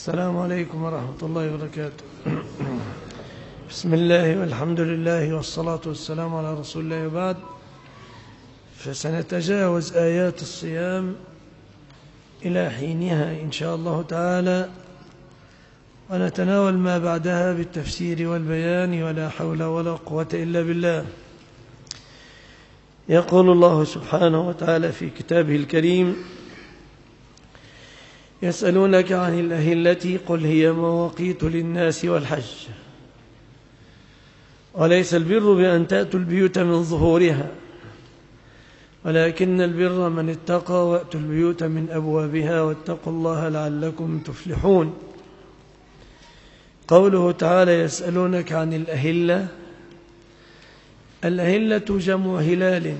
السلام عليكم ورحمة الله وبركاته. بسم الله والحمد لله والصلاة والسلام على رسول الله وبعد. فسنتجاوز آيات الصيام إلى حينها إن شاء الله تعالى، ونتناول ما بعدها بالتفسير والبيان، ولا حول ولا قوة إلا بالله. يقول الله سبحانه وتعالى في كتابه الكريم: يسألونك عن الأهلة قل هي مواقيت للناس والحج، وليس البر بأن تأتوا البيوت من ظهورها، ولكن البر من اتقى وأتوا البيوت من أبوابها واتقوا الله لعلكم تفلحون. قوله تعالى: يسألونك عن الأهلة. الأهلة جمع هلال،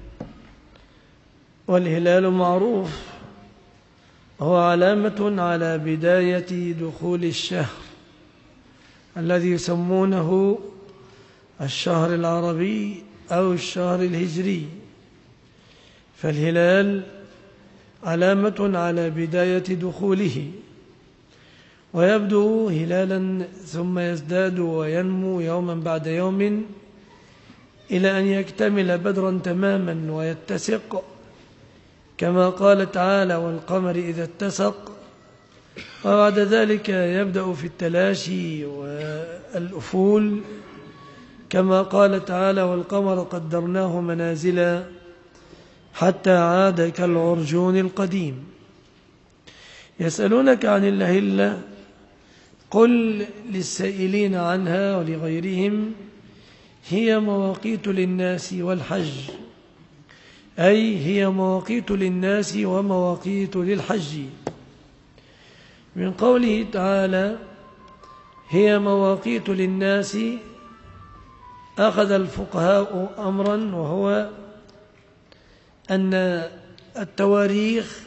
والهلال معروف هو علامة على بداية دخول الشهر الذي يسمونه الشهر العربي أو الشهر الهجري. فالهلال علامة على بداية دخوله، ويبدو هلالا ثم يزداد وينمو يوما بعد يوم إلى أن يكتمل بدرا تماما ويتسق، كما قال تعالى: والقمر إذا اتسق. وبعد ذلك يبدأ في التلاشي والأفول، كما قال تعالى: والقمر قدرناه منازل حتى عاد كالعرجون القديم. يسألونك عن الأهلة قل للسائلين عنها ولغيرهم: هي مواقيت للناس والحج، أي هي مواقيت للناس ومواقيت للحج. من قوله تعالى: هي مواقيت للناس، أخذ الفقهاء أمرا، وهو أن التواريخ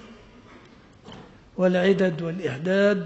والعدد والإحداد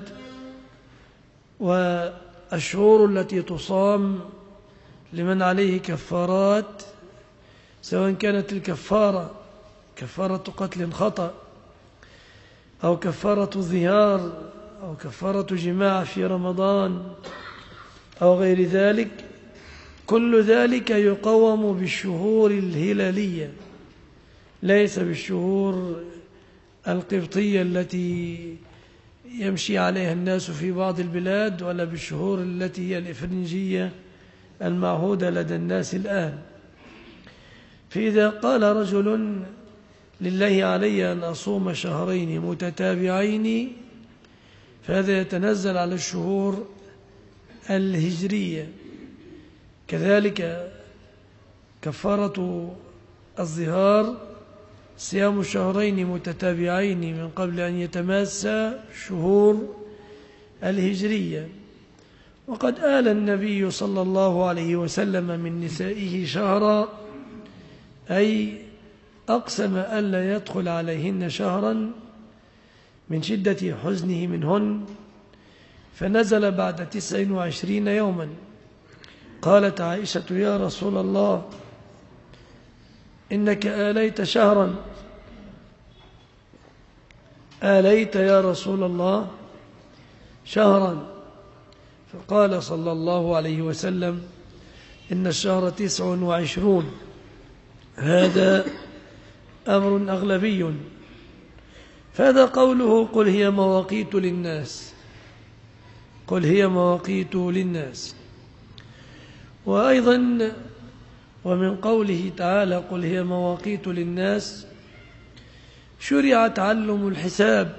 والشهور التي تصام لمن عليه كفارات، سواء كانت الكفارة كفارة قتل خطأ، أو كفارة ظهار، أو كفارة جماع في رمضان، أو غير ذلك، كل ذلك يقوم بالشهور الهلالية، ليس بالشهور القبطية التي يمشي عليها الناس في بعض البلاد، ولا بالشهور التي هي الإفرنجية المعهودة لدى الناس الآن. فإذا قال رجل: لله علي أن أصوم شهرين متتابعين، فهذا يتنزل على الشهور الهجرية. كذلك كفارة الظهار صيام شهرين متتابعين من قبل أن يتماسى شهور الهجرية. وقد آل النبي صلى الله عليه وسلم من نسائه شهرا، أي أقسم ألا يدخل عليهن شهرا من شدة حزنه منهن، فنزل بعد 29 يوما. قالت عائشة: يا رسول الله، إنك آليت شهرا، آليت يا رسول الله شهرا. فقال صلى الله عليه وسلم: إن الشهر 29. هذا أمر أغلبي. فهذا قوله: قل هي مواقيت للناس، قل هي مواقيت للناس. وأيضا ومن قوله تعالى: قل هي مواقيت للناس، شرع تعلم الحساب،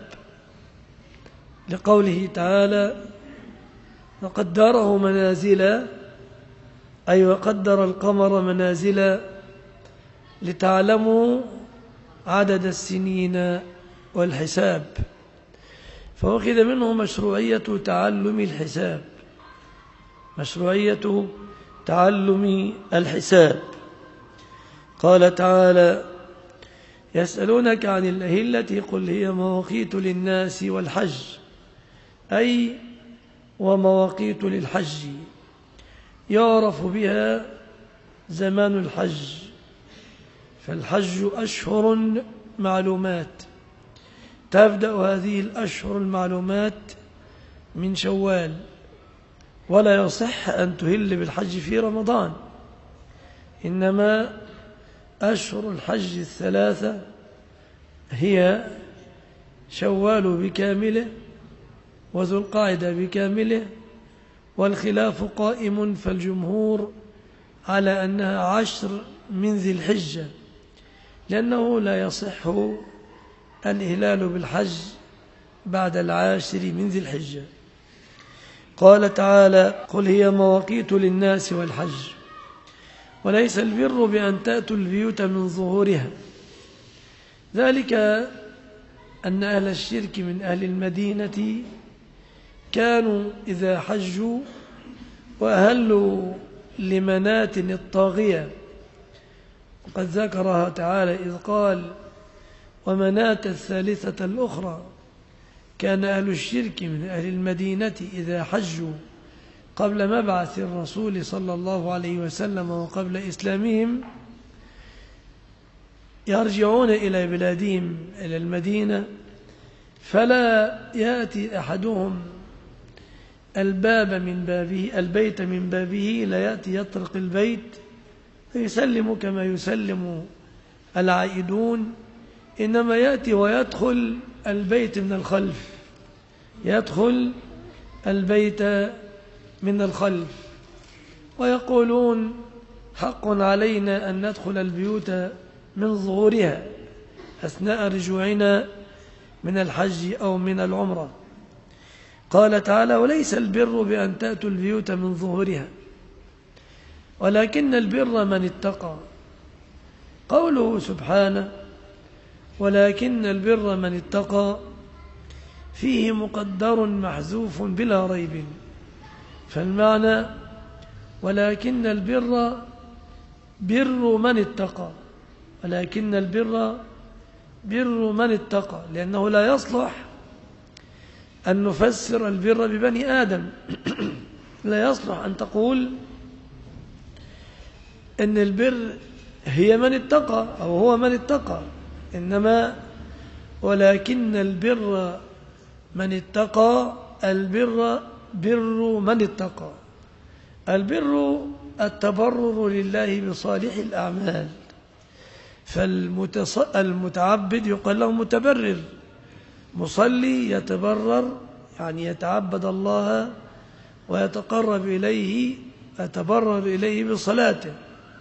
لقوله تعالى: وقدره منازل، أي وقدر القمر منازل لتعلموا عدد السنين والحساب. فأخذ منه مشروعية تعلم الحساب، مشروعية تعلم الحساب. قال تعالى: يسألونك عن الأهلة قل هي مواقيت للناس والحج، أي ومواقيت للحج، يعرف بها زمان الحج. فالحج أشهر معلومات، تبدأ هذه الأشهر المعلومات من شوال، ولا يصح أن تهل بالحج في رمضان، إنما أشهر الحج الثلاثة هي شوال بكامله وذو القاعدة بكامله، والخلاف قائم، فالجمهور على أنها 10 من ذي الحجة، لأنه لا يصح الإهلال بالحج بعد 10 من ذي الحجة. قال تعالى: قل هي مواقيت للناس والحج وليس البر بأن تأتوا البيوت من ظهورها، ذلك أن أهل الشرك من أهل المدينة كانوا إذا حجوا وأهلوا لمنات الطاغية، وقد ذكرها تعالى إذ قال: ومناة الثالثة الأخرى، كان أهل الشرك من أهل المدينة إذا حجوا قبل مبعث الرسول صلى الله عليه وسلم وقبل إسلامهم يرجعون إلى بلادهم إلى المدينة، فلا يأتي أحدهم البيت من بابه، لا يأتي يطرق البيت فيسلم كما يسلم العائدون، إنما يأتي ويدخل البيت من الخلف، يدخل البيت من الخلف، ويقولون: حق علينا أن ندخل البيوت من ظهورها أثناء رجوعنا من الحج أو من العمرة. قال تعالى: وليس البر بأن تأتوا البيوت من ظهورها ولكن البر من اتقى. قوله سبحانه: ولكن البر من اتقى، فيه مقدر محذوف بلا ريب، فالمعنى: ولكن البر بر من اتقى، ولكن البر بر من اتقى، لأنه لا يصلح أن نفسر البر ببني آدم لا يصلح أن تقول إن البر هي من اتقى أو هو من اتقى، إنما ولكن البر من اتقى، البر بر من اتقى. البر التبرر لله بصالح الأعمال، فالمتعبد يقال له متبرر، مصلي يتبرر يعني يتعبد الله ويتقرب إليه، يتبرر إليه بصلاته.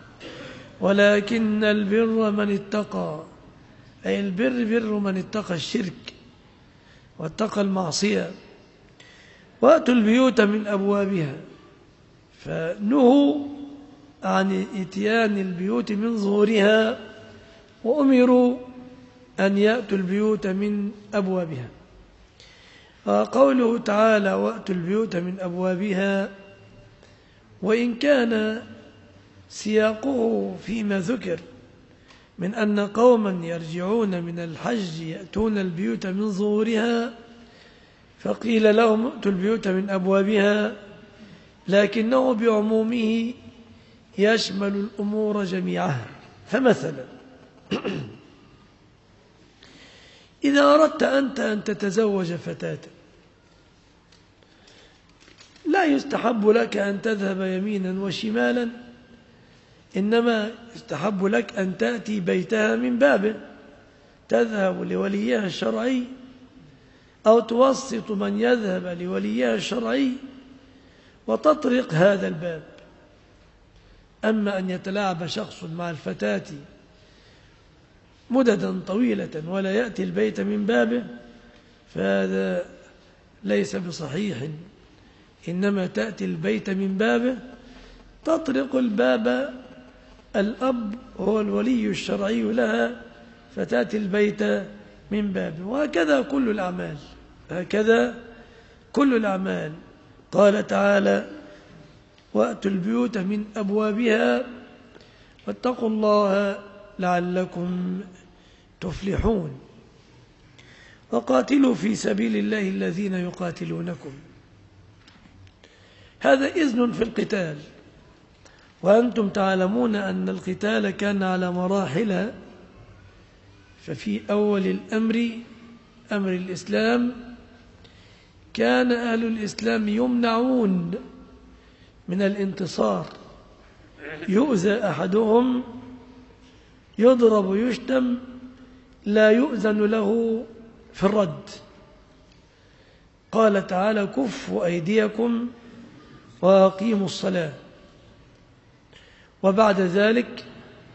ولكن البر من اتقى، أي البر بر من اتقى الشرك واتقى المعصية. وأتوا البيوت من أبوابها، فنهوا عن إتيان البيوت من ظهورها وأمروا أن يأتوا البيوت من أبوابها. قوله تعالى: وأتوا البيوت من أبوابها، وإن كان سياقه فيما ذكر من أن قوما يرجعون من الحج يأتون البيوت من ظهورها، فقيل لهم: ائتوا البيوت من أبوابها، لكنه بعمومه يشمل الأمور جميعها. فمثلا إذا أردت أنت أن تتزوج فتاة، لا يستحب لك أن تذهب يمينا وشمالا، إنما يستحب لك أن تأتي بيتها من بابه، تذهب لوليها الشرعي أو توسط من يذهب لوليها الشرعي وتطرق هذا الباب. أما أن يتلاعب شخص مع الفتاة مددا طويلة ولا يأتي البيت من بابه، فهذا ليس بصحيح، إنما تأتي البيت من بابه، تطرق الباب، الأب هو الولي الشرعي لها، فتأتي البيت من بابه. وهكذا كل الأعمال، هكذا كل الأعمال. قال تعالى: وأتوا البيوت من أبوابها واتقوا الله لعلكم تفلحون. وقاتلوا في سبيل الله الذين يقاتلونكم. هذا إذن في القتال، وأنتم تعلمون أن القتال كان على مراحل، ففي أول الأمر أمر الإسلام كان أهل الإسلام يمنعون من الانتصار، يؤذى أحدهم، يضرب ويشتم، لا يؤذن له في الرد. قال تعالى: كفوا أيديكم وأقيموا الصلاة. وبعد ذلك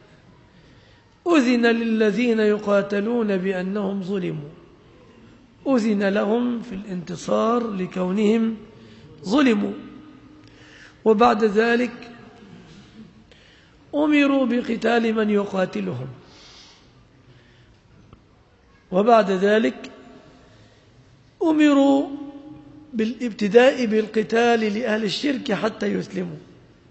أذن للذين يقاتلون بأنهم ظلموا، أذن لهم في الانتصار لكونهم ظلموا. وبعد ذلك أمروا بقتال من يقاتلهم، وبعد ذلك أمروا بالابتداء بالقتال لأهل الشرك حتى يسلموا.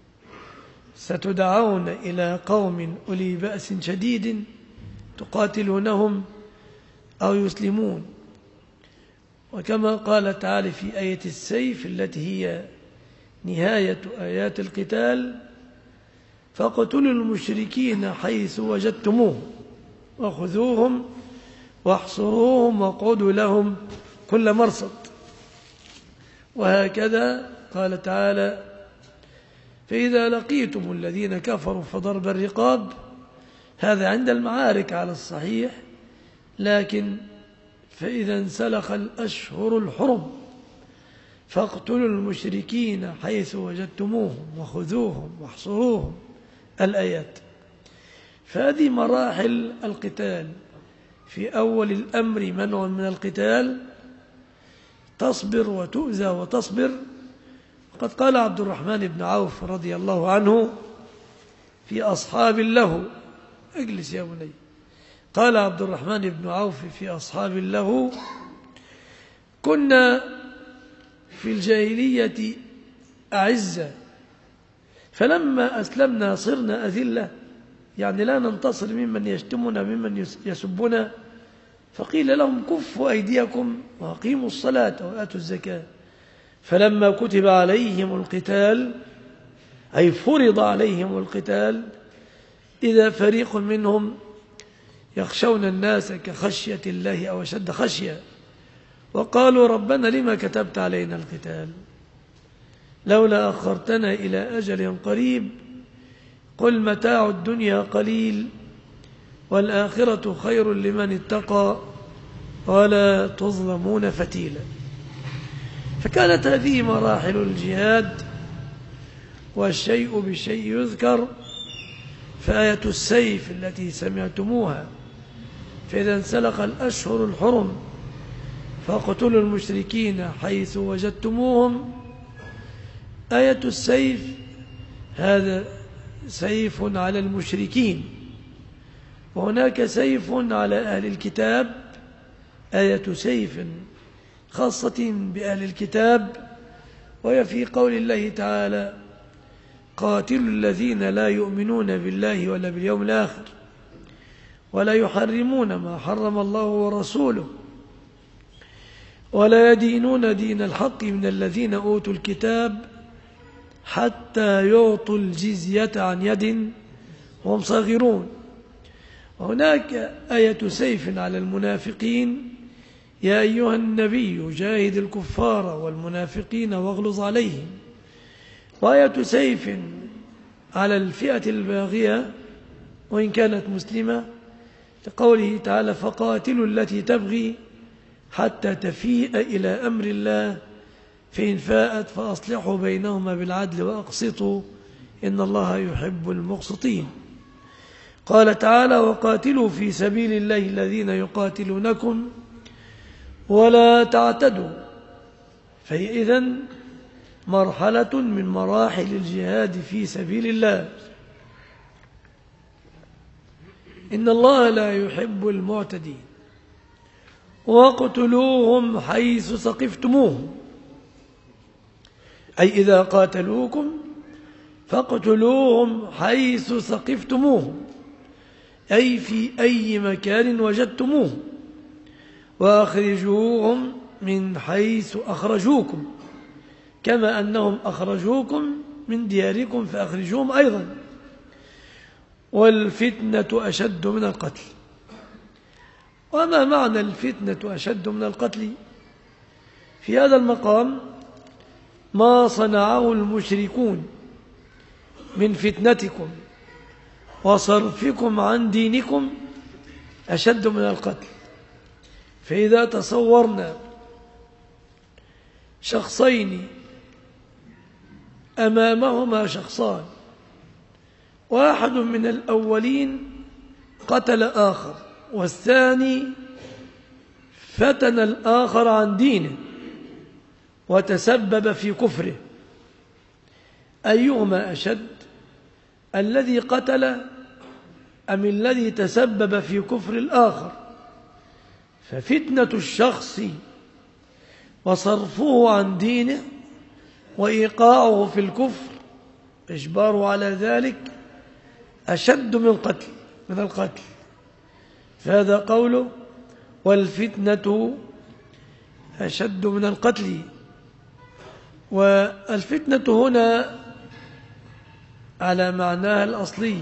ستدعون إلى قوم أولي بأس شديد تقاتلونهم أو يسلمون. وكما قال تعالى في آية السيف التي هي نهاية آيات القتال: فاقتلوا المشركين حيث وجدتموهم وخذوهم واحصروهم واقعدوا لهم كل مرصد. وهكذا قال تعالى: فإذا لقيتم الذين كفروا فضرب الرقاب. هذا عند المعارك على الصحيح، لكن فإذا انسلخ الأشهر الحرم فاقتلوا المشركين حيث وجدتموهم وخذوهم واحصروهم، الآيات. فهذه مراحل القتال. في أول الأمر منع من القتال، تصبر وتؤذى وتصبر. قد قال عبد الرحمن بن عوف رضي الله عنه في أصحاب له، اجلس يا بني، قال عبد الرحمن بن عوف في أصحاب له: كنا في الجاهلية أعزة، فلما أسلمنا صرنا أذلة، يعني لا ننتصر ممن يشتمنا ممن يسبنا. فقيل لهم: كفوا أيديكم وأقيموا الصلاة وآتوا الزكاة. فلما كتب عليهم القتال، أي فرض عليهم القتال، إذا فريق منهم يخشون الناس كخشية الله أو أشد خشية، وقالوا: ربنا لما كتبت علينا القتال؟ لولا أخرتنا إلى أجل قريب، قل متاع الدنيا قليل والآخرة خير لمن اتقى ولا تظلمون فتيلا. فكانت هذه مراحل الجهاد، والشيء بالشيء يذكر. فآية السيف التي سمعتموها: فإذا انسلخ الأشهر الحرم فاقتلوا المشركين حيث وجدتموهم. آية السيف هذا سيف على المشركين، وهناك سيف على أهل الكتاب. آية سيف خاصة بأهل الكتاب، وهي في قول الله تعالى: قاتلوا الذين لا يؤمنون بالله ولا باليوم الآخر ولا يحرمون ما حرم الله ورسوله ولا يدينون دين الحق من الذين أوتوا الكتاب حتى يعطوا الجزية عن يد وهم صاغرون. وهناك آية سيف على المنافقين: يا أيها النبي جاهد الكفار والمنافقين واغلظ عليهم. وآية سيف على الفئة الباغية وإن كانت مسلمة، لقوله تعالى: فقاتلوا التي تبغي حتى تفيء إلى أمر الله فإن فاءت فأصلحوا بينهما بالعدل وأقسطوا إن الله يحب المقسطين. قال تعالى: وقاتلوا في سبيل الله الذين يقاتلونكم ولا تعتدوا. فهي إذن مرحلة من مراحل الجهاد في سبيل الله. إن الله لا يحب المعتدين. واقتلوهم حيث ثقفتموهم، أي إذا قاتلوكم فاقتلوهم حيث ثقفتموهم، أي في أي مكان وجدتموهم، وأخرجوهم من حيث أخرجوكم، كما أنهم أخرجوكم من دياركم فأخرجوهم أيضا. والفتنة أشد من القتل. وما معنى الفتنة أشد من القتل؟ في هذا المقام ما صنعه المشركون من فتنتكم وصرفكم عن دينكم أشد من القتل. فإذا تصورنا شخصين أمامهما شخصان، واحد من الأولين قتل آخر والثاني فتن الآخر عن دينه وتسبب في كفره، أيهما أشد، الذي قتل أم الذي تسبب في كفر الآخر؟ ففتنة الشخص وصرفه عن دينه وإيقاعه في الكفر إجباره على ذلك أشد من القتل. فهذا قوله والفتنة أشد من القتل. والفتنة هنا على معناها الأصلي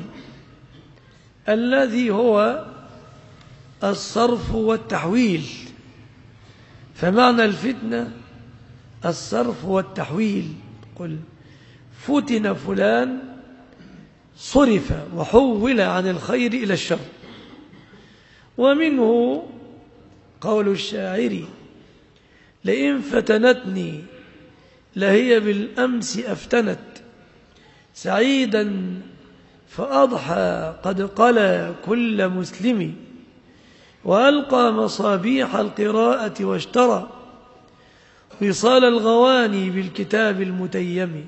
الذي هو الصرف والتحويل. فمعنى الفتنة الصرف والتحويل. قل فتن فلان صرف وحول عن الخير إلى الشر. ومنه قول الشاعر لئن فتنتني لهي بالأمس أفتنت سعيدا فأضحى قد قلى كل مسلم وألقى مصابيح القراءة واشترى وصال الغواني بالكتاب المتيم.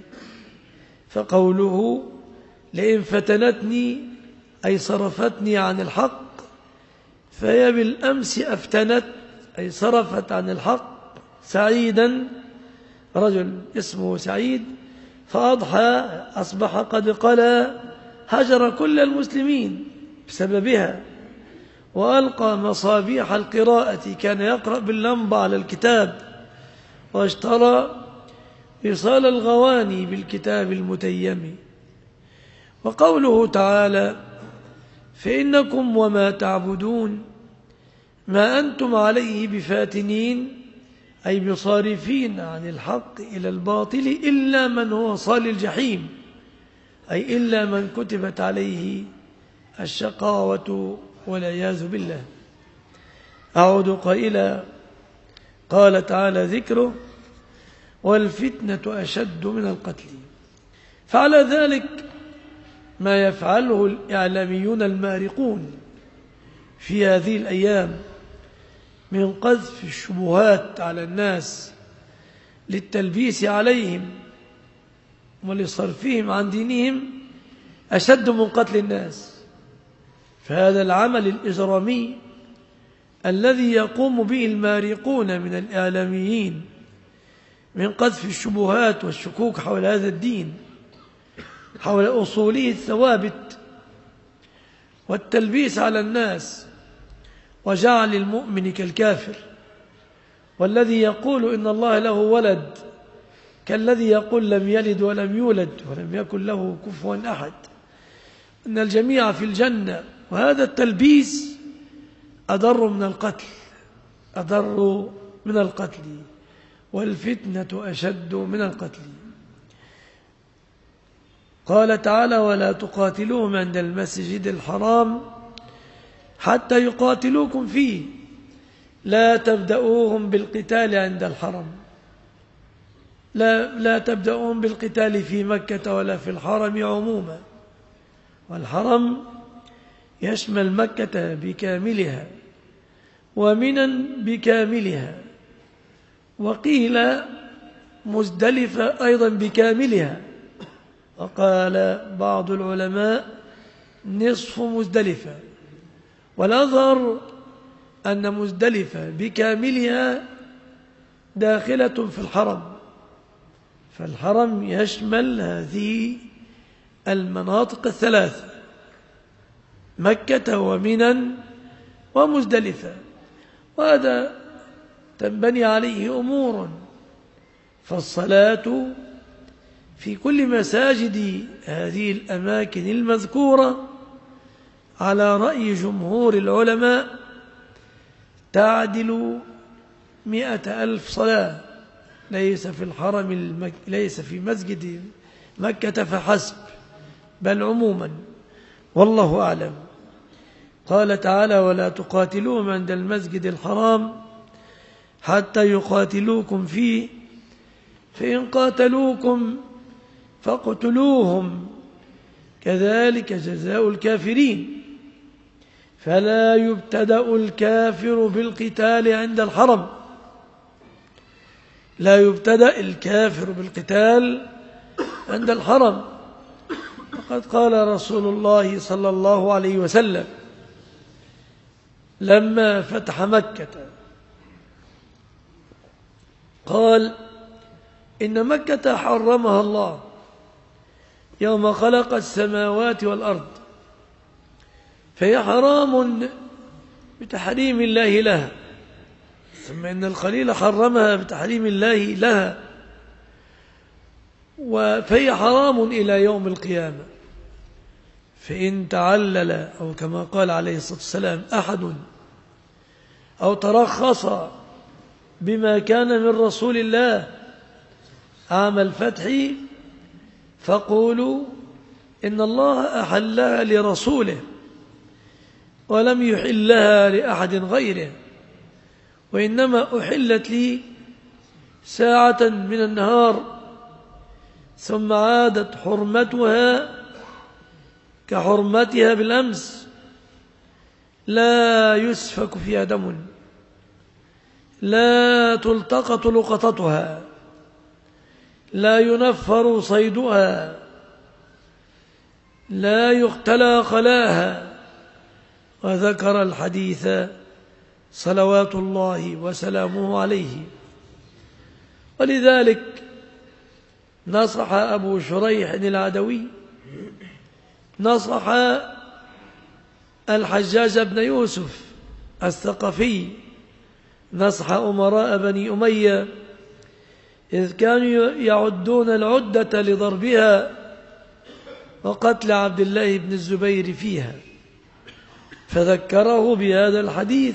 فقوله لئن فتنتني أي صرفتني عن الحق، فهي بالأمس أفتنت أي صرفت عن الحق سعيدا، رجل اسمه سعيد، فأضحى أصبح قد قلى هجر كل المسلمين بسببها، وألقى مصابيح القراءة كان يقرأ باللمبة على الكتاب، واشترى وصال الغواني بالكتاب المتيم. وقوله تعالى فإنكم وما تعبدون ما أنتم عليه بفاتنين أي بصارفين عن الحق إلى الباطل إلا من هو صال الجحيم، أي إلا من كتبت عليه الشقاوة والعياذ بالله. أعود قائلا قال تعالى ذكره والفتنة أشد من القتل. فعلى ذلك ما يفعله الإعلاميون المارقون في هذه الأيام من قذف الشبهات على الناس للتلبيس عليهم ولصرفهم عن دينهم أشد من قتل الناس. فهذا العمل الإجرامي الذي يقوم به المارقون من الإعلاميين من قذف الشبهات والشكوك حول هذا الدين، حول أصوله الثوابت، والتلبيس على الناس وجعل المؤمن كالكافر، والذي يقول إن الله له ولد كالذي يقول لم يلد ولم يولد ولم يكن له كفوا أحد، إن الجميع في الجنة. وهذا التلبيس أضر من القتل، أضر من القتل، والفتنة أشد من القتل. قال تعالى ولا تقاتلوهم عند المسجد الحرام حتى يقاتلوكم فيه لا تبدأوهم بالقتال عند الحرم، لا تبدأوهم بالقتال في مكة ولا في الحرم عموما. والحرم يشمل مكة بكاملها ومنى بكاملها، وقيل مزدلفة أيضا بكاملها، وقال بعض العلماء نصف مزدلفة، والأظهر أن مزدلفة بكاملها داخلة في الحرم. فالحرم يشمل هذه المناطق الثلاثة مكة ومنى ومزدلفة، وهذا تنبني عليه أمور. فالصلاة في كل مساجد هذه الأماكن المذكورة على رأي جمهور العلماء تعدل 100,000 صلاة، ليس في ليس في مسجد مكة فحسب، بل عموما، والله أعلم. قال تعالى: ولا تقاتلوهم عند المسجد الحرام حتى يقاتلوكم فيه فإن قاتلوكم فاقتلوهم كذلك جزاء الكافرين. فلا يبتدأ الكافر بالقتال عند الحرم، لا يبتدأ الكافر بالقتال عند الحرم. وقد قال رسول الله صلى الله عليه وسلم لما فتح مكة، قال: إن مكة حرمها الله يوم خلق السماوات والأرض، فهي حرام بتحريم الله لها، ثم إن الخليل حرمها بتحريم الله لها، فهي حرام إلى يوم القيامة. فإن تعلل، أو كما قال عليه الصلاة والسلام، أحد أو ترخص بما كان من رسول الله عام الفتح، فقولوا إن الله أحلها لرسوله ولم يحلها لأحد غيره، وإنما أحلت لي ساعة من النهار، ثم عادت حرمتها كحرمتها بالأمس، لا يسفك فيها دم، لا تلتقط لقطتها، لا ينفر صيدها، لا يختلى خلاها. وذكر الحديث صلوات الله وسلامه عليه. ولذلك نصح أبو شريح العدوي، نصح الحجاج بن يوسف الثقفي، نصح أمراء بني أمية إذ كانوا يعدون العدة لضربها وقتل عبد الله بن الزبير فيها، فذكره بهذا الحديث.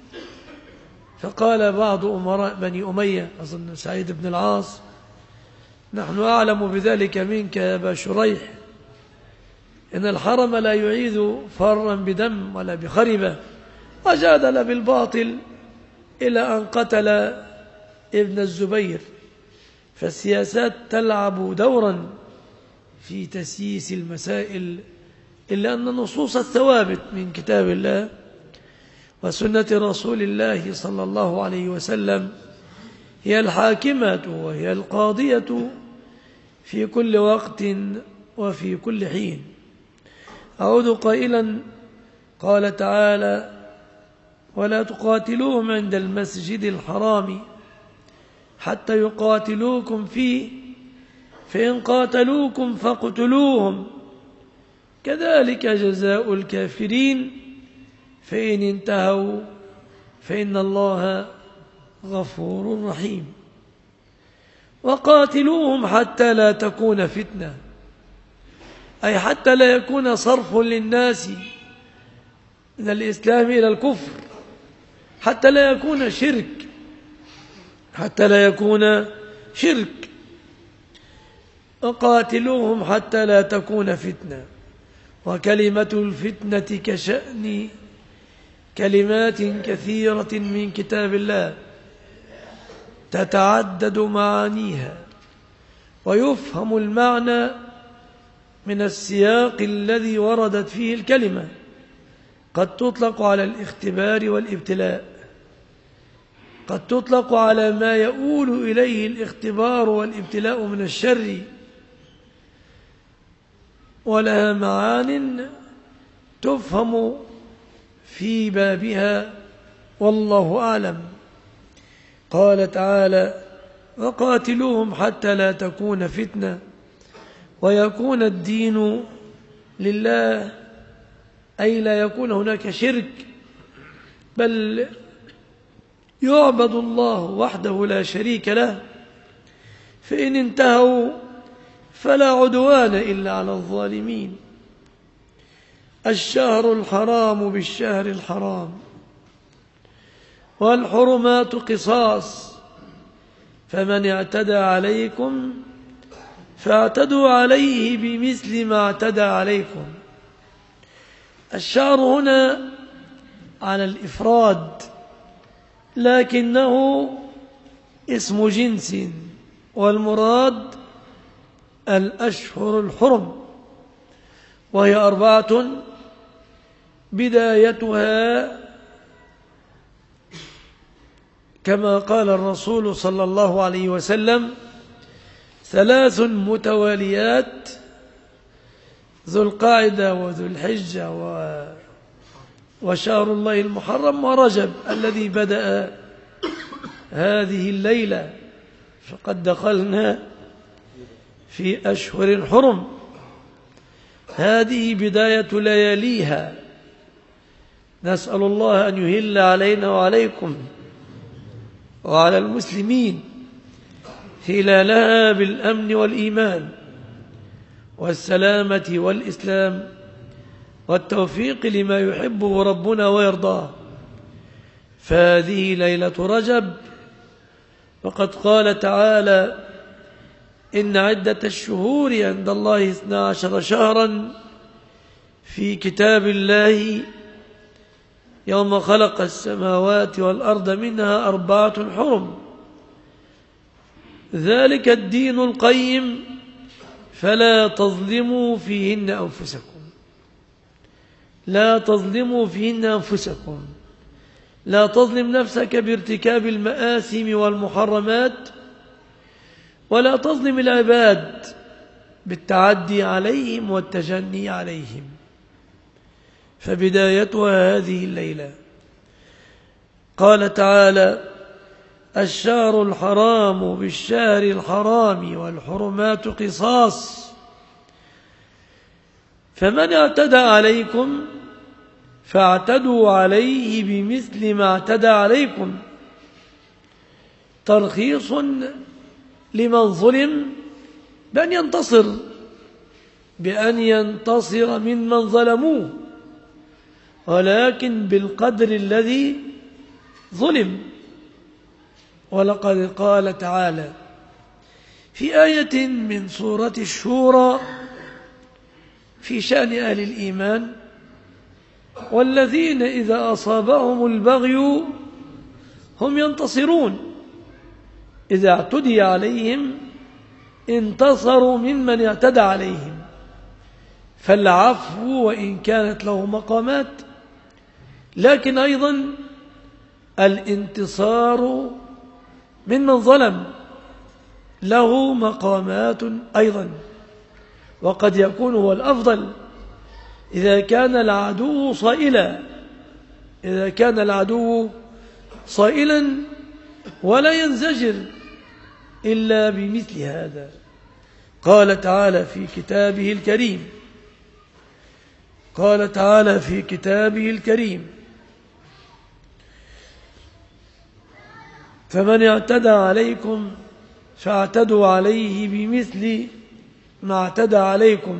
فقال بعض أمراء بني أمية، أظن سعيد بن العاص: نحن أعلم بذلك منك يا أبا شريح، إن الحرم لا يعيذ فرا بدم ولا بخربة. وجادل بالباطل إلى أن قتل ابن الزبير. فالسياسات تلعب دورا في تسييس المسائل، إلا أن النصوص الثوابت من كتاب الله وسنة رسول الله صلى الله عليه وسلم هي الحاكمة وهي القاضية في كل وقت وفي كل حين. أعود قائلا: قال تعالى: ولا تقاتلوهم عند المسجد الحرام حتى يقاتلوكم فيه فإن قاتلوكم فاقتلوهم كذلك جزاء الكافرين فإن انتهوا فإن الله غفور رحيم. وقاتلوهم حتى لا تكون فتنة، أي حتى لا يكون صرف للناس من الإسلام إلى الكفر، حتى لا يكون شرك، حتى لا يكون شرك. وقاتلوهم حتى لا تكون فتنة. وكلمة الفتنة كشأن كلمات كثيرة من كتاب الله تتعدد معانيها، ويفهم المعنى من السياق الذي وردت فيه الكلمة. قد تطلق على الاختبار والابتلاء، قد تطلق على ما يؤول إليه الاختبار والابتلاء من الشر، ولها معان تفهم في بابها، والله أعلم. قال تعالى: وقاتلوهم حتى لا تكون فتنة ويكون الدين لله، أي لا يكون هناك شرك، بل يعبد الله وحده لا شريك له. فإن انتهوا فلا عدوان إلا على الظالمين. الشهر الحرام بالشهر الحرام، والحرمات قصاص، فمن اعتدى عليكم فاعتدوا عليه بمثل ما اعتدى عليكم. الشعر هنا على الإفراد لكنه اسم جنس، والمراد الأشهر الحرم، وهي 4 بدايتها كما قال الرسول صلى الله عليه وسلم 3 متواليات: ذو القعدة وذو الحجة وشهر الله المحرم ورجب الذي بدأ هذه الليلة، فقد دخلنا في أشهر حرم. هذه بداية لياليها، نسأل الله أن يهل علينا وعليكم وعلى المسلمين هلالها بالأمن والإيمان والسلامة والإسلام والتوفيق لما يحبه ربنا ويرضاه. فهذه ليلة رجب، وقد قال تعالى: إن عدة الشهور عند الله 12 شهرا في كتاب الله يوم خلق السماوات والأرض منها 4 حرم، ذلك الدين القيم فلا تظلموا فيهن أنفسكم. لا تظلموا فيهن أنفسكم، لا تظلم نفسك بارتكاب المآثم والمحرمات، ولا تظلم العباد بالتعدي عليهم والتجني عليهم. فبدايتها هذه الليلة. قال تعالى: الشهر الحرام بالشهر الحرام والحرمات قصاص، فمن اعتدى عليكم فاعتدوا عليه بمثل ما اعتدى عليكم. ترخيص لمن ظلم بأن ينتصر ممن ظلموه، ولكن بالقدر الذي ظلم. ولقد قال تعالى في آية من سورة الشورى في شأن أهل الإيمان: والذين إذا أصابهم البغي هم ينتصرون، إذا اعتدي عليهم انتصروا ممن اعتدى عليهم. فالعفو وإن كانت له مقامات، لكن أيضا الانتصار ممن ظلم له مقامات أيضا، وقد يكون هو الأفضل إذا كان العدو صائلا ولا ينزجر إلا بمثل هذا. قال تعالى في كتابه الكريم: فمن اعتدى عليكم فاعتدوا عليه بمثل ما اعتدى عليكم،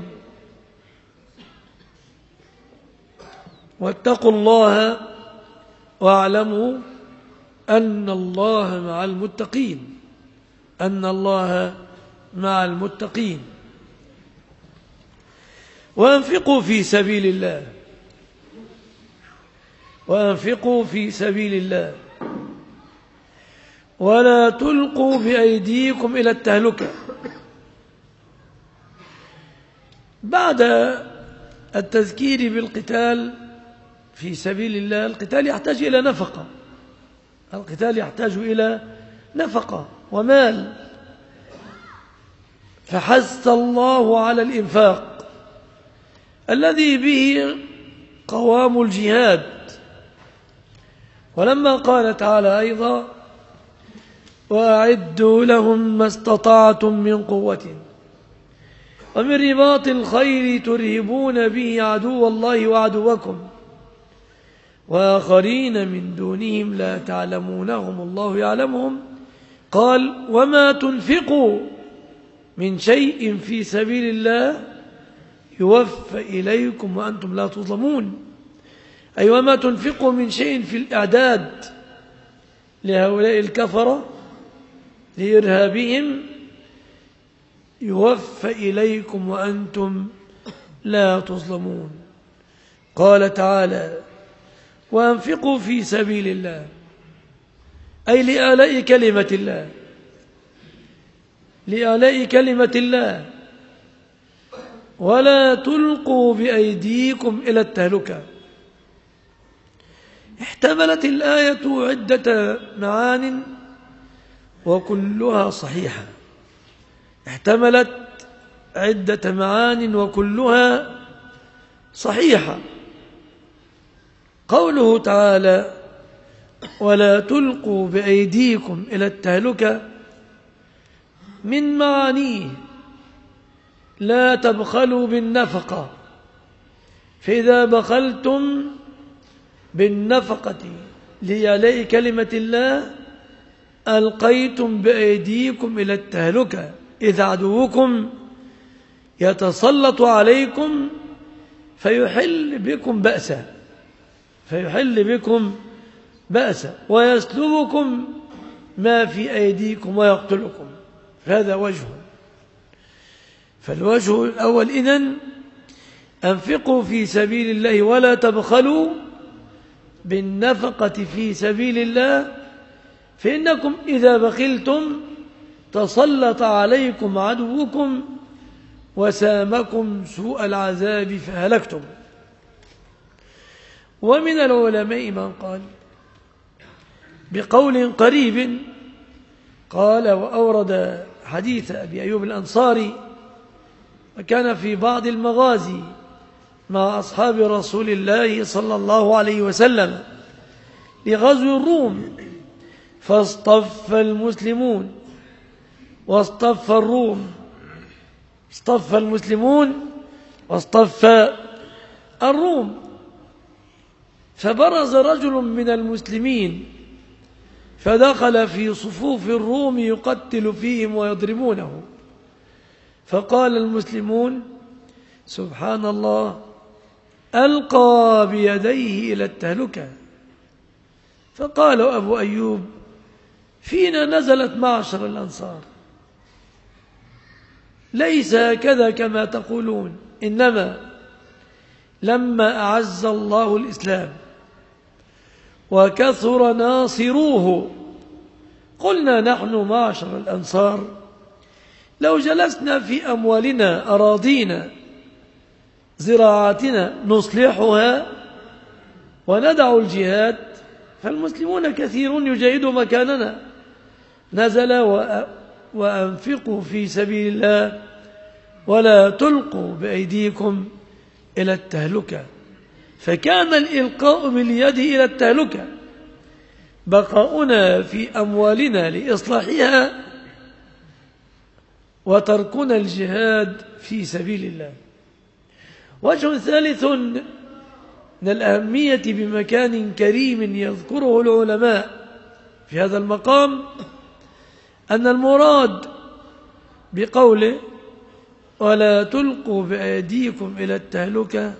واتقوا الله واعلموا أن الله مع المتقين. وأنفقوا في سبيل الله ولا تلقوا بأيديكم إلى التهلكة. بعد التذكير بالقتال في سبيل الله، القتال يحتاج إلى نفقة ومال، فحث الله على الإنفاق الذي به قوام الجهاد. ولما قال تعالى أيضا: وأعدوا لهم ما استطعتم من قوة ومن رباط الخيل ترهبون به عدو الله وعدوكم وآخرين من دونهم لا تعلمونهم الله يعلمهم. قال: وما تنفقوا من شيء في سبيل الله يوفى إليكم وأنتم لا تظلمون. أي وما تنفقوا من شيء في الإعداد لهؤلاء الكفرة لإرهابهم يوفى إليكم وأنتم لا تظلمون. قال تعالى: وأنفقوا في سبيل الله، أي لإعلاء كلمة الله، لإعلاء كلمة الله، ولا تلقوا بأيديكم إلى التهلكة. احتملت الآية عدة معان وكلها صحيحة. احتملت عدة معان وكلها صحيحة. قوله تعالى: ولا تلقوا بأيديكم إلى التهلكة، من معانيه لا تبخلوا بالنفقة، فإذا بخلتم بالنفقة لإعلاء كلمة الله ألقيتم بأيديكم إلى التهلكة، إذ عدوكم يتسلط عليكم فيحل بكم بأسا ويسلبكم ما في أيديكم ويقتلكم. هذا وجه. فالوجه الأول: إذن أنفقوا في سبيل الله ولا تبخلوا بالنفقة في سبيل الله، فإنكم إذا بخلتم تسلط عليكم عدوكم وسامكم سوء العذاب فهلكتم. ومن العلماء من قال بقول قريب، قال وأورد حديث أبي أيوب الأنصاري، وكان في بعض المغازي مع أصحاب رسول الله صلى الله عليه وسلم لغزو الروم، فاصطف المسلمون واصطف الروم، اصطف المسلمون واصطف الروم، فبرز رجل من المسلمين فدخل في صفوف الروم يقتل فيهم ويضربونه، فقال المسلمون: سبحان الله، ألقى بيديه إلى التهلكة. فقال أبو أيوب: فينا نزلت معشر الأنصار، ليس هكذا كما تقولون، إنما لما أعز الله الإسلام وكثر ناصروه قلنا نحن معشر الأنصار لو جلسنا في أموالنا أراضينا زراعاتنا نصلحها وندع الجهاد، فالمسلمون كثيرون يجاهدوا مكاننا. نزل وأنفقوا في سبيل الله ولا تلقوا بأيديكم إلى التهلكة. فكان الإلقاء باليد إلى التهلكة بقاؤنا في أموالنا لإصلاحها وتركنا الجهاد في سبيل الله. وجه ثالث من الأهمية بمكان كريم يذكره العلماء في هذا المقام، أن المراد بقوله ولا تلقوا بأيديكم إلى التهلكة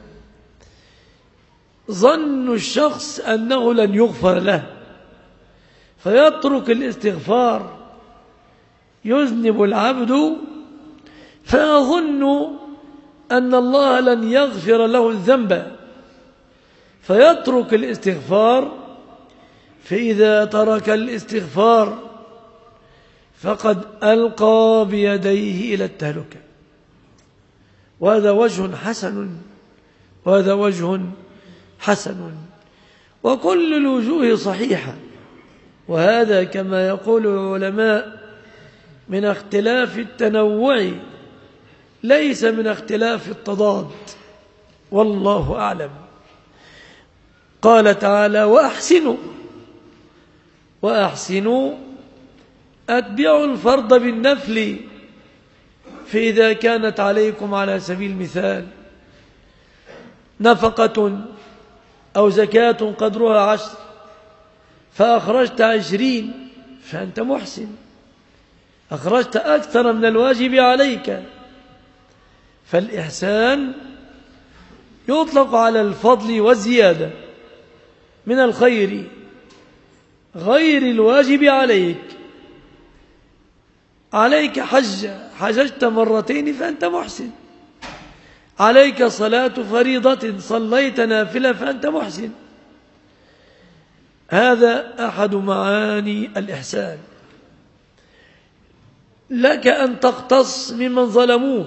ظن الشخص أنه لن يغفر له فيترك الاستغفار. يذنب العبد فيظن أن الله لن يغفر له الذنب فيترك الاستغفار، فإذا ترك الاستغفار فقد ألقى بيديه إلى التهلكة. وهذا وجه حسن، وهذا وجه حسن، وكل الوجوه صحيحة. وهذا كما يقول العلماء من اختلاف التنوع ليس من اختلاف التضاد، والله أعلم. قال تعالى وأحسنوا أتبعوا الفرض بالنفل، فإذا كانت عليكم على سبيل المثال نفقة أو زكاة قدرها 10 فأخرجت 20 فأنت محسن، أخرجت أكثر من الواجب عليك. فالإحسان يطلق على الفضل والزيادة من الخير غير الواجب عليك، عليك حججت مرتين فأنت محسن، عليك صلاة فريضة صليت نافلة فأنت محسن. هذا أحد معاني الإحسان. لك أن تقتص ممن ظلموك،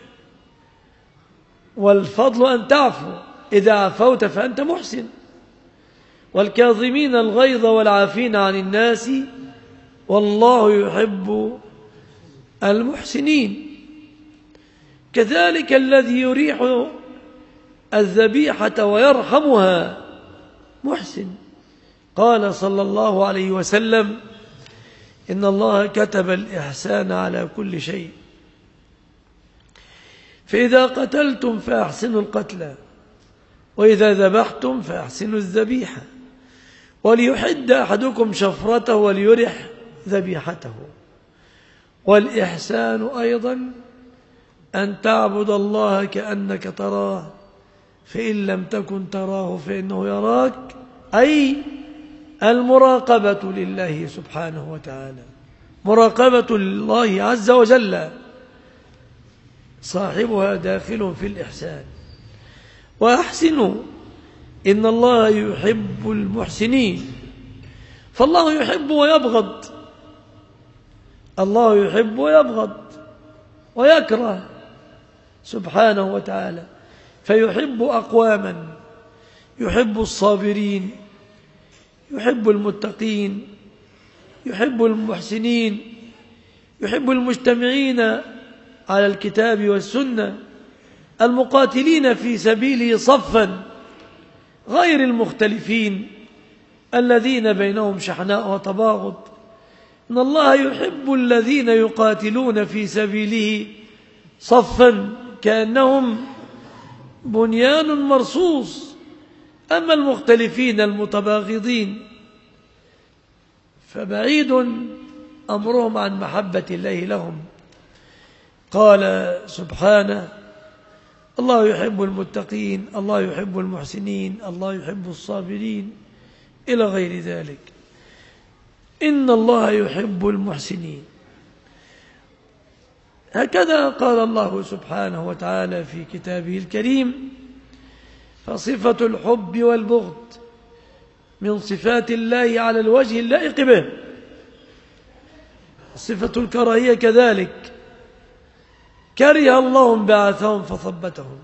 والفضل أن تعفو، إذا عفوت فأنت محسن. والكاظمين الغيظ والعافين عن الناس والله يحب المحسنين. كذلك الذي يريح الذبيحة ويرحمها محسن. قال صلى الله عليه وسلم: إن الله كتب الإحسان على كل شيء، فإذا قتلتم فأحسنوا القتل، وإذا ذبحتم فأحسنوا الذبيحة، وليحد أحدكم شفرته وليرح ذبيحته. والإحسان أيضا أن تعبد الله كأنك تراه، فإن لم تكن تراه فإنه يراك، أي المراقبة لله سبحانه وتعالى، مراقبة الله عز وجل، صاحبها داخل في الإحسان. وأحسنوا إن الله يحب المحسنين. فالله يحب ويبغض، الله يحب ويبغض ويكره سبحانه وتعالى. فيحب أقواما، يحب الصابرين، يحب المتقين، يحب المحسنين، يحب المجتمعين على الكتاب والسنة، المقاتلين في سبيله صفا، غير المختلفين الذين بينهم شحناء وتباغض. إن الله يحب الذين يقاتلون في سبيله صفا كأنهم بنيان مرصوص. أما المختلفين المتباغضين فبعيد أمرهم عن محبة الله لهم. قال سبحانه: الله يحب المتقين، الله يحب المحسنين، الله يحب الصابرين، إلى غير ذلك. إن الله يحب المحسنين. هكذا قال الله سبحانه وتعالى في كتابه الكريم: فصفة الحب والبغض من صفات الله على الوجه اللائق به. صفة الكراهية كذلك، كره الله انبعاثهم فثبتهم.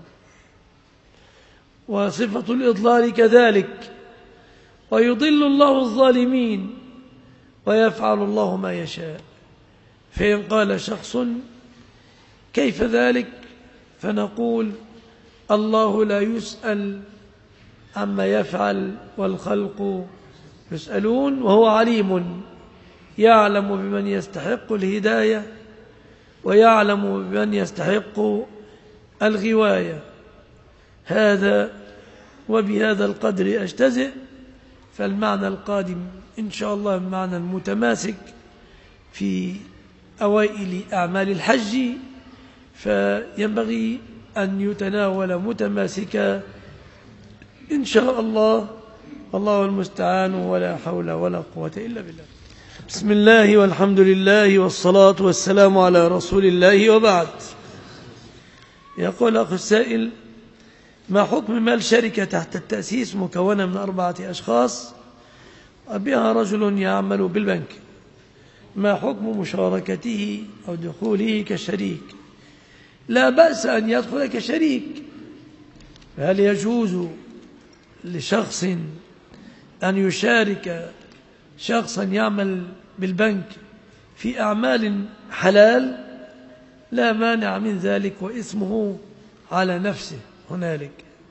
وصفة الإضلال كذلك، ويضل الله الظالمين ويفعل الله ما يشاء. فإن قال شخص: كيف ذلك؟ فنقول: الله لا يسأل عما يفعل والخلق يسألون، وهو عليم يعلم بمن يستحق الهداية ويعلم بمن يستحق الغواية. هذا وبهذا القدر أجتزئ. فالمعنى القادم إن شاء الله المعنى المتماسك في أوائل أعمال الحج، فينبغي أن يتناول متماسكا إن شاء الله. الله المستعان، ولا حول ولا قوة إلا بالله. بسم الله والحمد لله والصلاة والسلام على رسول الله، وبعد. يقول أخ السائل: ما حكم مال شركة تحت التأسيس مكونة من 4 أشخاص وبها رجل يعمل بالبنك؟ ما حكم مشاركته أو دخوله كشريك؟ لا بأس أن يدخل كشريك. هل يجوز لشخص أن يشارك شخصا يعمل بالبنك في أعمال حلال؟ لا مانع من ذلك، وإثمه على نفسه هنالك.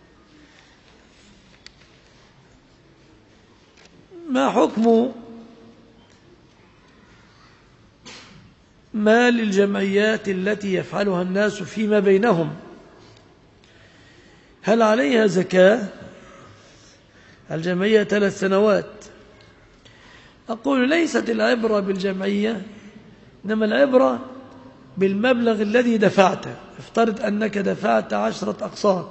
ما حكم مال الجمعيات التي يفعلها الناس فيما بينهم؟ هل عليها زكاة؟ الجمعية 3 سنوات. أقول: ليست العبرة بالجمعية، إنما العبرة بالمبلغ الذي دفعته. افترض أنك دفعت 10 أقساط،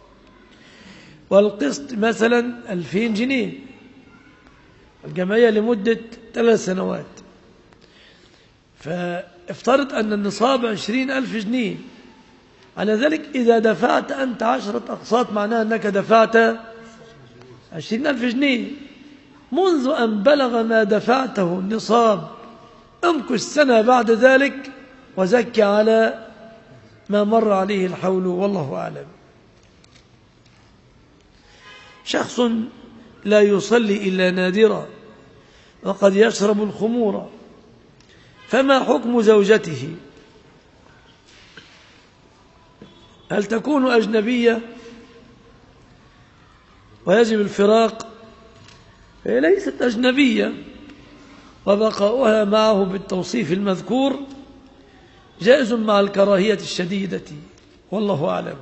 والقسط مثلا 2000 جنيه، الجمعية لمدة 3 سنوات. افترض أن النصاب 20,000 جنيه. على ذلك إذا دفعت أنت 10 أقساط معناها أنك دفعت 20,000 جنيه. منذ أن بلغ ما دفعته النصاب امكث سنة بعد ذلك وزكي على ما مر عليه الحول، والله أعلم. شخص لا يصلي إلا نادرا وقد يشرب الخمور، فما حكم زوجته؟ هل تكون أجنبية ويجب الفراق؟ هي ليست أجنبية، وبقاؤها معه بالتوصيف المذكور جائز مع الكراهية الشديدة، والله أعلم.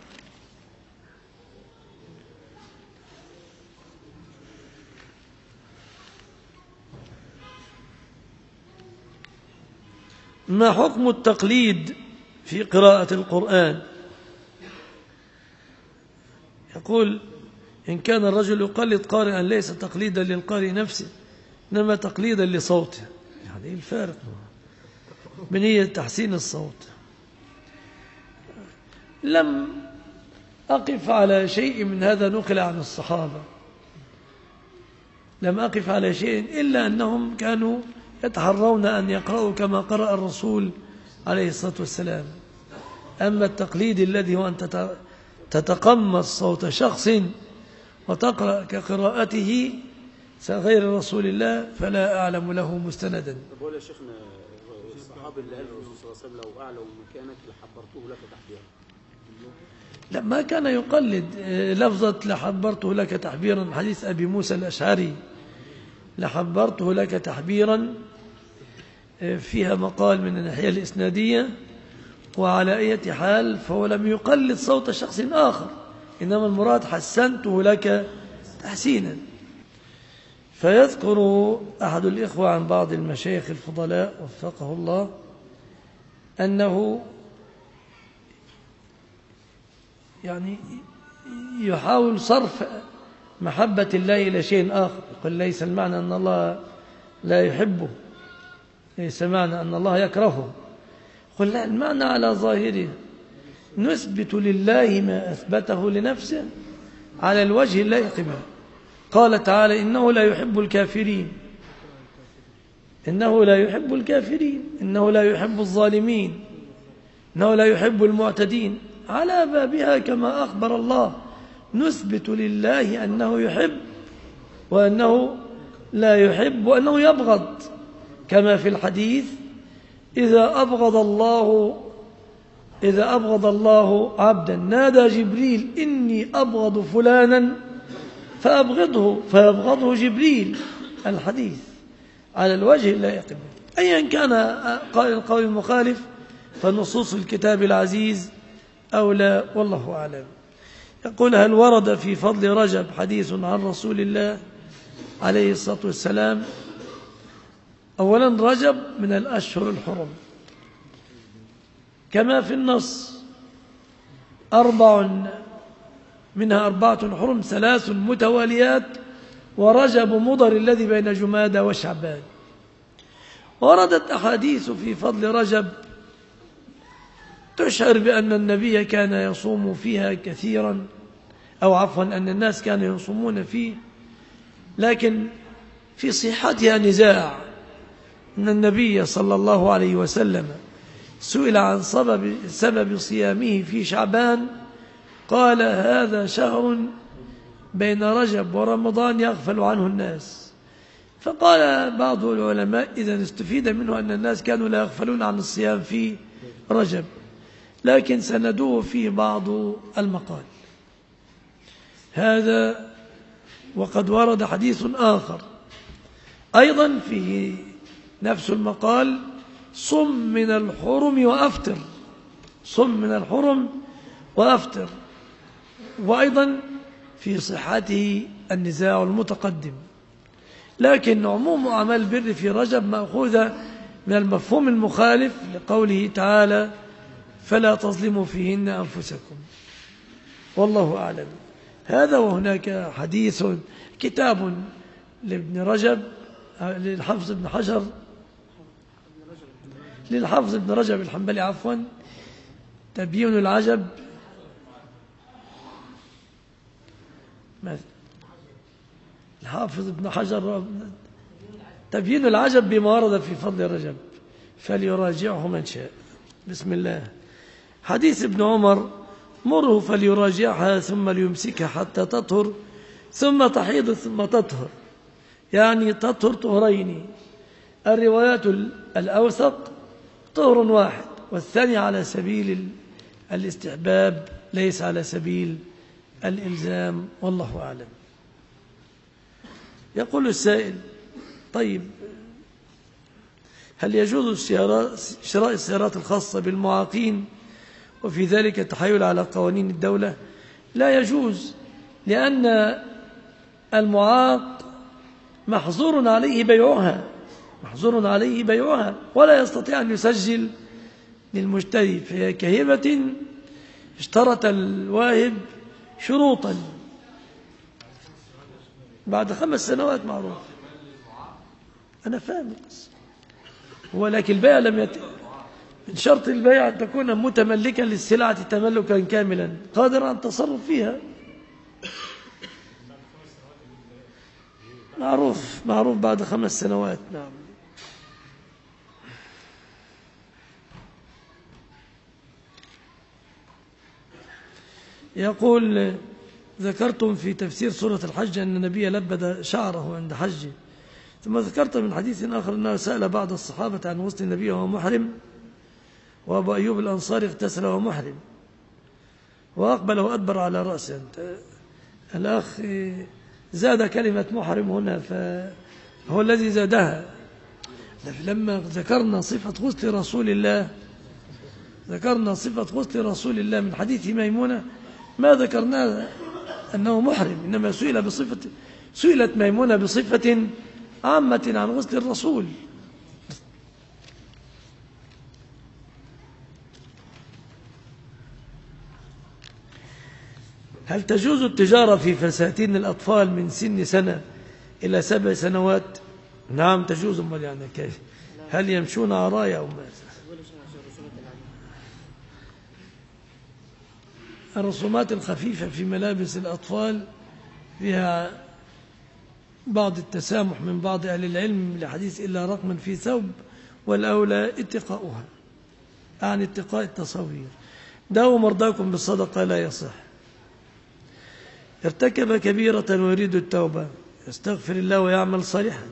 ما حكم التقليد في قراءة القرآن؟ يقول إن كان الرجل يقلد قارئا ليس تقليدا للقارئ نفسه إنما تقليدا لصوته. يعني إيه الفارق بنية تحسين الصوت؟ لم أقف على شيء من هذا نقل عن الصحابة، لم أقف على شيء إلا أنهم كانوا يتحرون أن يقرأوا كما قرأ الرسول عليه الصلاة والسلام. أما التقليد الذي هو أن تتقمص صوت شخص وتقرأ كقراءته غير رسول الله فلا أعلم له مستندا. بقول يا شيخنا الصحابي اللي قال الرسول صلى الله عليه وسلم لو أعلم مكانك لحبرته لك تحبيرا، لا ما كان يقلد لفظة لحبرته لك تحبيرا. حديث أبي موسى الأشعري لحبرته لك تحبيرا فيها مقال من الناحية الإسنادية، وعلى أي حال فهو لم يقلد صوت شخص آخر، إنما المراد حسنته لك تحسينا. فيذكر أحد الإخوة عن بعض المشايخ الفضلاء وفقه الله أنه يعني يحاول صرف محبة الله إلى شيء آخر. يقول ليس المعنى أن الله لا يحبه، ليس معنى أن الله يكرهه. يقول لا، المعنى على ظاهره نثبت لله ما أثبته لنفسه على الوجه اللائق به. قال تعالى إنه لا يحب الكافرين، إنه لا يحب الكافرين، إنه لا يحب الظالمين، إنه لا يحب المعتدين، على بابها كما أخبر الله نثبت لله أنه يحب وأنه لا يحب وأنه يبغض، كما في الحديث إذا أبغض الله عبدا نادى جبريل إني أبغض فلانا فأبغضه فيبغضه جبريل. الحديث على الوجه اللائق به. أيا كان قائل القول المخالف فنصوص الكتاب العزيز أولى، والله أعلم. يقول هل ورد في فضل رجب حديث عن رسول الله عليه الصلاة والسلام؟ أولا رجب من الأشهر الحرم كما في النص، منها 4 حرم 3 متواليات، ورجب مضر الذي بين جمادى وشعبان. وردت أحاديث في فضل رجب تشعر بأن النبي كان يصوم فيها كثيرا، أو عفوا أن الناس كانوا يصومون فيه، لكن في صحتها نزاع. أن النبي صلى الله عليه وسلم سئل عن سبب صيامه في شعبان قال هذا شهر بين رجب ورمضان يغفل عنه الناس. فقال بعض العلماء إذا استفيد منه أن الناس كانوا لا يغفلون عن الصيام في رجب، لكن سندوه فيه بعض المقال هذا. وقد ورد حديث آخر أيضا فيه نفس المقال صم من الحرم وأفطر، صم من الحرم وأفطر. وأيضا في صحته النزاع المتقدم، لكن عموم أعمال البر في رجب مأخوذة من المفهوم المخالف لقوله تعالى فلا تظلموا فيهن أنفسكم، والله أعلم. هذا. وهناك حديث كتاب لابن رجب للحافظ ابن حجر، للحافظ ابن رجب الحنبلي عفوا تبيين العجب الحافظ ابن حجر تبيين العجب بما ورد في فضل رجب فليراجعه من شاء. بسم الله. حديث ابن عمر مره فليراجعها ثم ليمسكها حتى تطهر ثم تحيض ثم تطهر، يعني تطهر طهرين. الروايات الأوثق طهر واحد، والثاني على سبيل الاستحباب ليس على سبيل الإلزام، والله أعلم. يقول السائل: طيب هل يجوز شراء السيارات الخاصة بالمعاقين وفي ذلك التحايل على قوانين الدولة؟ لا يجوز، لأن المعاق محظور عليه بيعها ولا يستطيع أن يسجل للمشتري، فهي كهبة اشترط الواهب شروطا بعد 5 سنوات معروف. أنا فاهم ولكن البيع من شرط البيع أن تكون متملكا للسلعة تملكا كاملا قادرا على التصرف فيها. معروف بعد 5 سنوات. نعم. يقول: ذكرتم في تفسير سورة الحج أن النبي لبد شعره عند حجه، ثم ذكرت من حديث آخر أنه سأل بعض الصحابة عن غسل النبي وهو محرم، وأبو أيوب الأنصاري اغتسل وهو محرم وأقبل وأدبر على رأسه. الأخ زاد كلمة محرم هنا فهو الذي زادها. لما ذكرنا صفة غسل رسول الله من حديث ميمونة ما ذكرنا أنه محرم، إنما سئلت ميمونة بصفة عامة عن غسل الرسول. هل تجوز التجارة في فساتين الأطفال من سن 1 إلى 7 سنوات؟ نعم تجوز. يعني كيف؟ هل يمشون عرايا أو ماذا؟ الرسومات الخفيفة في ملابس الأطفال فيها بعض التسامح من بعض أهل العلم لحديث إلا رقما في ثوب، والأولى اتقاؤها، عن اتقاء التصوير. داووا مرضاكم بالصدقة لا يصح. ارتكب كبيرة ويريد التوبة يستغفر الله ويعمل صالحا،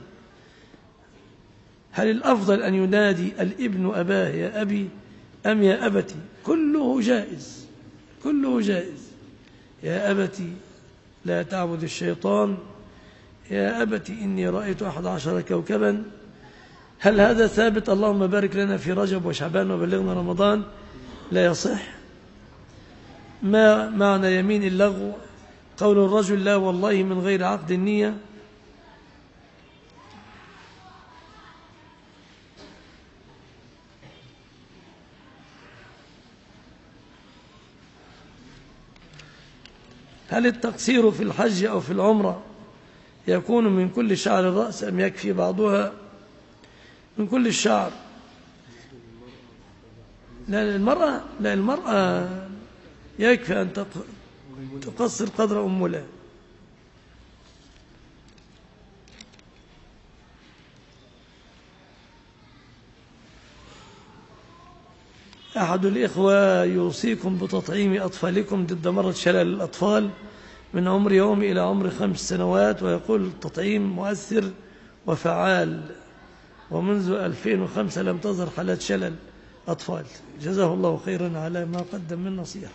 هل الأفضل أن ينادي الابن أباه يا أبي أم يا أبتي؟ كله جائز. يا أبتي لا تعبد الشيطان، يا أبتي إني رأيت 11 كوكبا. هل هذا ثابت؟ اللهم بارك لنا في رجب وشعبان وبلغنا رمضان. لا يصح. ما معنى يمين اللغو؟ قول الرجل لا والله من غير عقد النية. هل التقصير في الحج أو في العمرة يكون من كل شعر الرأس أم يكفي بعضها؟ من كل الشعر. لا المرأة يكفي أن تقصر قدر أمولها. أحد الإخوة يوصيكم بتطعيم أطفالكم ضد مرض شلل الأطفال من عمر يوم إلى عمر 5 سنوات، ويقول التطعيم مؤثر وفعال، ومنذ 2005 لم تظهر حالات شلل أطفال. جزاه الله خيرا على ما قدم من نصيحة.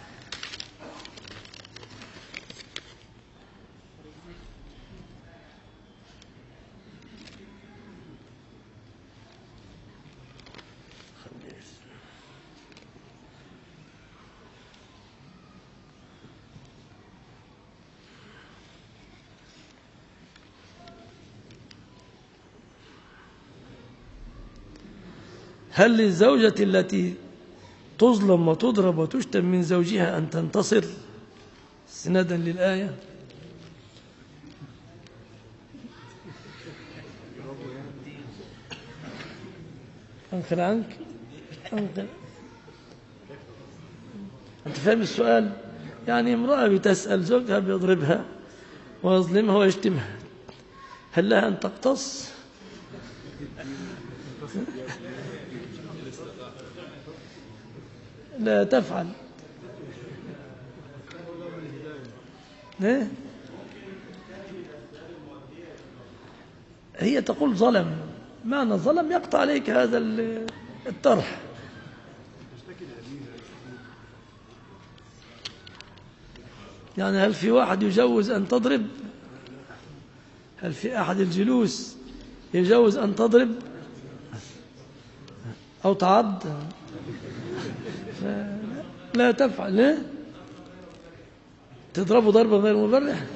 هل للزوجة التي تظلم وتضرب وتشتم من زوجها أن تنتصر استنادا للآية؟ أنقل عنك أنقل. أنت فاهم السؤال؟ يعني امرأة بتسأل زوجها بيضربها ويظلمها ويشتمها، هل لها أن تقتص؟ لا تفعل. هي تقول ظلم، معنى ظلم يقطع عليك هذا الطرح. يعني هل في واحد يجوز أن تضرب؟ هل في أحد الجلوس يجوز أن تضرب أو تعض؟ لا تفعل. ليه؟ تضربه ضربا غير مبرح؟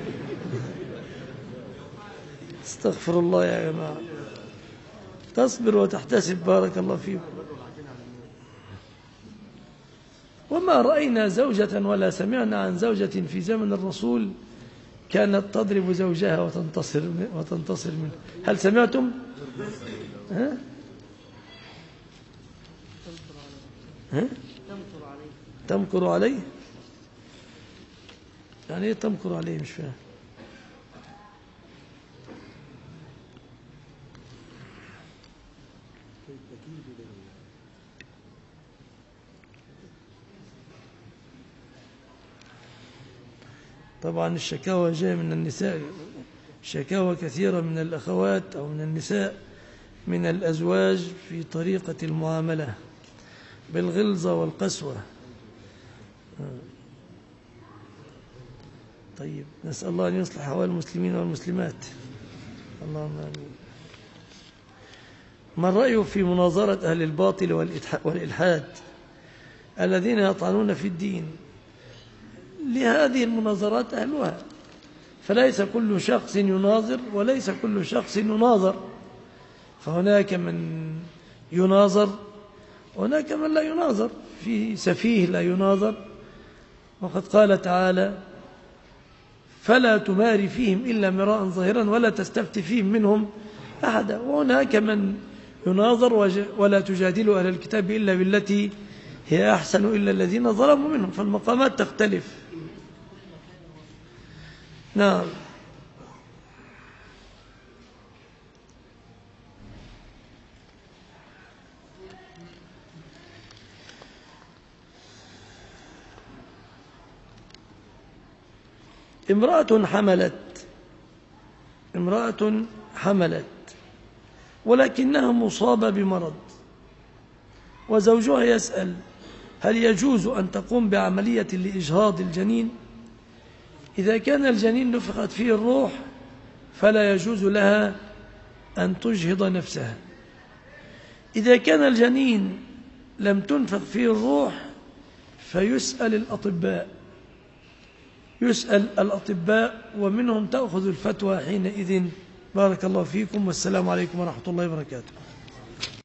استغفر الله يا جماعة. تصبر وتحتسب، بارك الله فيكم. وما رأينا زوجة ولا سمعنا عن زوجة في زمن الرسول كانت تضرب زوجها وتنتصر منه. هل سمعتم؟ ها؟ ها؟ تمكر عليه. يعني ايه تمكر عليه؟ مش فاهم. طبعا الشكاوى جاية من النساء، شكاوى كثيرة من الأخوات أو من النساء من الأزواج في طريقة المعاملة بالغلظة والقسوة. طيب، نسأل الله أن يصلح أحوال المسلمين والمسلمات، اللهم آمين. ما الرأي في مناظرة أهل الباطل والإلحاد الذين يطعنون في الدين؟ لهذه المناظرات أهلها، فليس كل شخص يناظر وليس كل شخص يناظر، فهناك من يناظر وهناك من لا يناظر. في سفيه لا يناظر، وقد قال تعالى: فلا تمار فيهم إلا مراء ظاهرا ولا تستفت فيهم منهم أحدا. وهناك من يناظر ولا تجادلوا أهل الكتاب إلا بالتي هي أحسن إلا الذين ظلموا منهم، فالمقامات تختلف. نعم. امرأة حملت ولكنها مصابة بمرض، وزوجها يسأل: هل يجوز أن تقوم بعملية لإجهاض الجنين؟ إذا كان الجنين نفخت فيه الروح فلا يجوز لها أن تجهض نفسها. إذا كان الجنين لم تنفخ فيه الروح فيسأل الأطباء ومنهم تأخذ الفتوى حينئذ. بارك الله فيكم، والسلام عليكم ورحمة الله وبركاته.